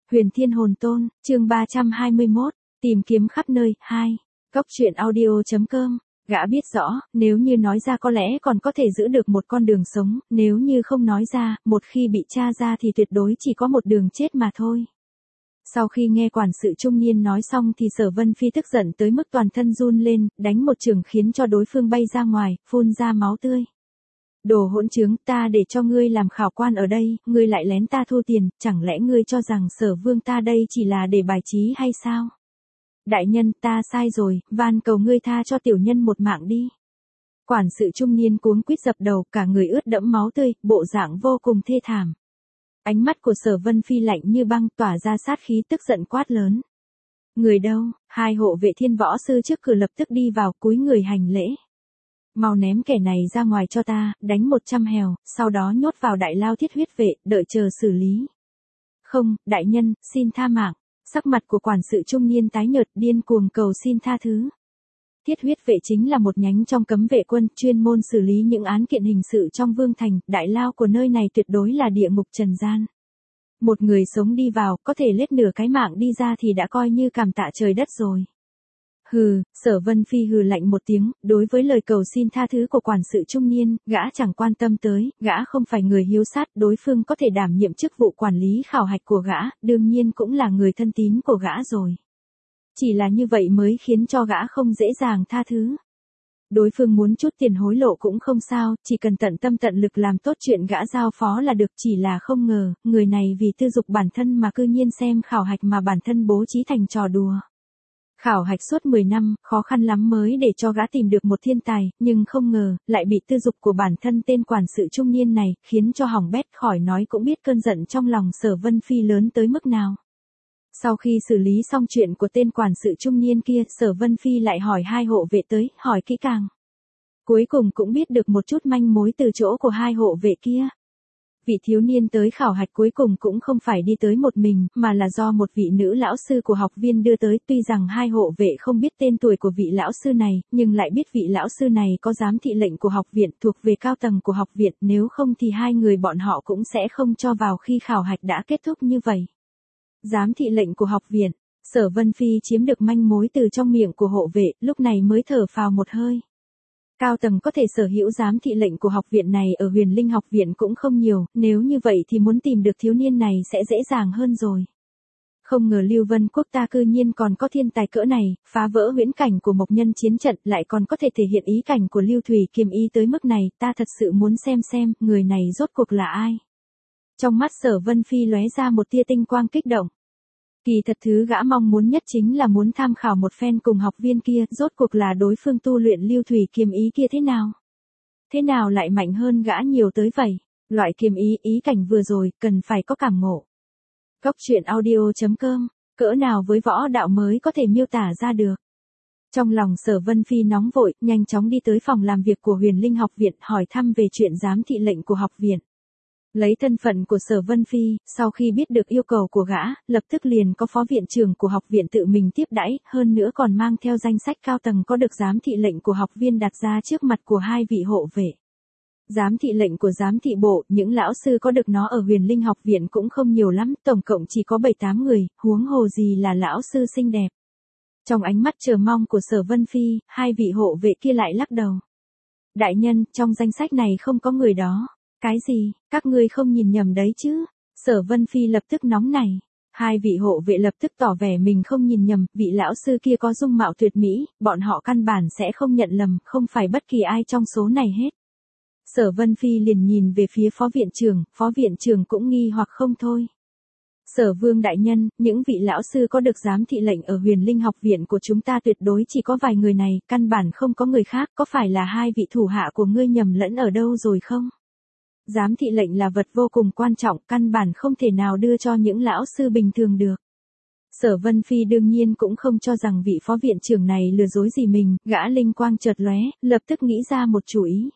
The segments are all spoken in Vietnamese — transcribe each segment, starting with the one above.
Huyền Thiên Hồn Tôn, chương 321, tìm kiếm khắp nơi, 2. Góc truyện audio.com, gã biết rõ, nếu như nói ra có lẽ còn có thể giữ được một con đường sống, nếu như không nói ra, một khi bị tra ra thì tuyệt đối chỉ có một đường chết mà thôi. Sau khi nghe quản sự trung niên nói xong thì Sở Vân Phi tức giận tới mức toàn thân run lên, đánh một chưởng khiến cho đối phương bay ra ngoài, phun ra máu tươi. Đồ hỗn trướng, ta để cho ngươi làm khảo quan ở đây, ngươi lại lén ta thu tiền, chẳng lẽ ngươi cho rằng Sở Vương ta đây chỉ là để bài trí hay sao? Đại nhân, ta sai rồi, van cầu ngươi tha cho tiểu nhân một mạng đi. Quản sự trung niên cuống quýt dập đầu, cả người ướt đẫm máu tươi, bộ dạng vô cùng thê thảm. Ánh mắt của Sở Vân Phi lạnh như băng, tỏa ra sát khí, tức giận quát lớn. Người đâu? Hai hộ vệ thiên võ sư trước cửa lập tức đi vào, cúi người hành lễ. Mau ném kẻ này ra ngoài cho ta, đánh 100 hèo, sau đó nhốt vào đại lao thiết huyết vệ, đợi chờ xử lý. Không, đại nhân, xin tha mạng. Sắc mặt của quản sự trung niên tái nhợt, điên cuồng cầu xin tha thứ. Thiết huyết vệ chính là một nhánh trong cấm vệ quân, chuyên môn xử lý những án kiện hình sự trong vương thành, đại lao của nơi này tuyệt đối là địa ngục trần gian. Một người sống đi vào, có thể lết nửa cái mạng đi ra thì đã coi như cảm tạ trời đất rồi. Hừ, Sở Vân Phi hừ lạnh một tiếng, đối với lời cầu xin tha thứ của quản sự trung niên, gã chẳng quan tâm tới, gã không phải người hiếu sát, đối phương có thể đảm nhiệm chức vụ quản lý khảo hạch của gã, đương nhiên cũng là người thân tín của gã rồi. Chỉ là như vậy mới khiến cho gã không dễ dàng tha thứ. Đối phương muốn chút tiền hối lộ cũng không sao, chỉ cần tận tâm tận lực làm tốt chuyện gã giao phó là được, chỉ là không ngờ, người này vì tư dục bản thân mà cư nhiên xem khảo hạch mà bản thân bố trí thành trò đùa. Khảo hạch suốt 10 năm, khó khăn lắm mới để cho gã tìm được một thiên tài, nhưng không ngờ, lại bị tư dục của bản thân tên quản sự trung niên này, khiến cho hỏng bét, khỏi nói cũng biết cơn giận trong lòng Sở Vân Phi lớn tới mức nào. Sau khi xử lý xong chuyện của tên quản sự trung niên kia, Sở Vân Phi lại hỏi hai hộ vệ tới, hỏi kỹ càng. Cuối cùng cũng biết được một chút manh mối từ chỗ của hai hộ vệ kia. Vị thiếu niên tới khảo hạch cuối cùng cũng không phải đi tới một mình, mà là do một vị nữ lão sư của học viên đưa tới. Tuy rằng hai hộ vệ không biết tên tuổi của vị lão sư này, nhưng lại biết vị lão sư này có giám thị lệnh của học viện, thuộc về cao tầng của học viện, nếu không thì hai người bọn họ cũng sẽ không cho vào khi khảo hạch đã kết thúc như vậy. Giám thị lệnh của học viện, Sở Vân Phi chiếm được manh mối từ trong miệng của hộ vệ, lúc này mới thở phào một hơi. Cao tầng có thể sở hữu giám thị lệnh của học viện này ở Huyền Linh học viện cũng không nhiều, nếu như vậy thì muốn tìm được thiếu niên này sẽ dễ dàng hơn rồi. Không ngờ Lưu Vân Quốc ta cư nhiên còn có thiên tài cỡ này, phá vỡ huyễn cảnh của Mộc Nhân chiến trận, lại còn có thể thể hiện ý cảnh của Lưu Thủy Kiềm Y tới mức này, ta thật sự muốn xem người này rốt cuộc là ai. Trong mắt Sở Vân Phi lóe ra một tia tinh quang kích động. Kỳ thật thứ gã mong muốn nhất chính là muốn tham khảo một phen cùng học viên kia, rốt cuộc là đối phương tu luyện Lưu Thủy Kiềm Ý kia thế nào. Thế nào lại mạnh hơn gã nhiều tới vậy, loại kiềm ý cảnh vừa rồi, cần phải có cảm ngộ. Góc truyện audio.com, cỡ nào với võ đạo mới có thể miêu tả ra được. Trong lòng Sở Vân Phi nóng vội, nhanh chóng đi tới phòng làm việc của Huyền Linh học viện, hỏi thăm về chuyện giám thị lệnh của học viện. Lấy thân phận của Sở Vân Phi, sau khi biết được yêu cầu của gã, lập tức liền có phó viện trưởng của học viện tự mình tiếp đãi, hơn nữa còn mang theo danh sách cao tầng có được giám thị lệnh của học viên đặt ra trước mặt của hai vị hộ vệ. Giám thị lệnh của giám thị bộ, những lão sư có được nó ở Huyền Linh học viện cũng không nhiều lắm, tổng cộng chỉ có 7-8 người, huống hồ gì là lão sư xinh đẹp. Trong ánh mắt chờ mong của Sở Vân Phi, hai vị hộ vệ kia lại lắc đầu. Đại nhân, trong danh sách này không có người đó. Cái gì, các ngươi không nhìn nhầm đấy chứ? Sở Vân Phi lập tức nóng nảy. Hai vị hộ vệ lập tức tỏ vẻ mình không nhìn nhầm, vị lão sư kia có dung mạo tuyệt mỹ, bọn họ căn bản sẽ không nhận lầm, không phải bất kỳ ai trong số này hết. Sở Vân Phi liền nhìn về phía phó viện trưởng cũng nghi hoặc không thôi. Sở Vương đại nhân, những vị lão sư có được giám thị lệnh ở Huyền Linh học viện của chúng ta tuyệt đối chỉ có vài người này, căn bản không có người khác, có phải là hai vị thủ hạ của ngươi nhầm lẫn ở đâu rồi không? Giám thị lệnh là vật vô cùng quan trọng, căn bản không thể nào đưa cho những lão sư bình thường được. Sở Vân Phi đương nhiên cũng không cho rằng vị phó viện trưởng này lừa dối gì mình, gã linh quang chợt lóe, lập tức nghĩ ra một chủ ý.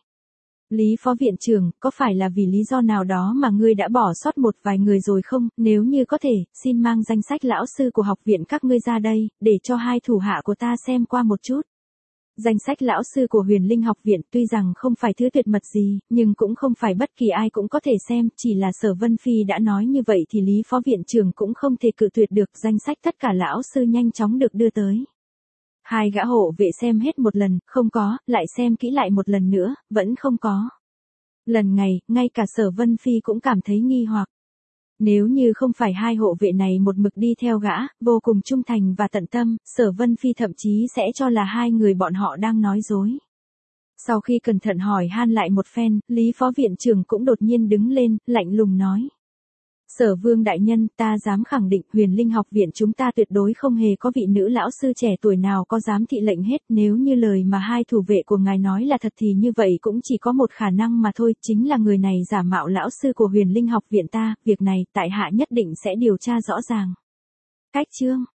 Lý phó viện trưởng, có phải là vì lý do nào đó mà ngươi đã bỏ sót một vài người rồi không? Nếu như có thể, xin mang danh sách lão sư của học viện các ngươi ra đây, để cho hai thủ hạ của ta xem qua một chút. Danh sách lão sư của Huyền Linh học viện tuy rằng không phải thứ tuyệt mật gì, nhưng cũng không phải bất kỳ ai cũng có thể xem, chỉ là Sở Vân Phi đã nói như vậy thì Lý Phó Viện trưởng cũng không thể cự tuyệt được. Danh sách tất cả lão sư nhanh chóng được đưa tới. Hai gã hộ vệ xem hết một lần, không có, lại xem kỹ lại một lần nữa, vẫn không có. Lần này, ngay cả Sở Vân Phi cũng cảm thấy nghi hoặc. Nếu như không phải hai hộ vệ này một mực đi theo gã, vô cùng trung thành và tận tâm, Sở Vân Phi thậm chí sẽ cho là hai người bọn họ đang nói dối. Sau khi cẩn thận hỏi han lại một phen, Lý Phó Viện trưởng cũng đột nhiên đứng lên, lạnh lùng nói. Sở Vương đại nhân, ta dám khẳng định Huyền Linh học viện chúng ta tuyệt đối không hề có vị nữ lão sư trẻ tuổi nào có dám thị lệnh hết. Nếu như lời mà hai thủ vệ của ngài nói là thật thì như vậy cũng chỉ có một khả năng mà thôi, chính là người này giả mạo lão sư của Huyền Linh học viện ta. Việc này tại hạ nhất định sẽ điều tra rõ ràng. Cách chương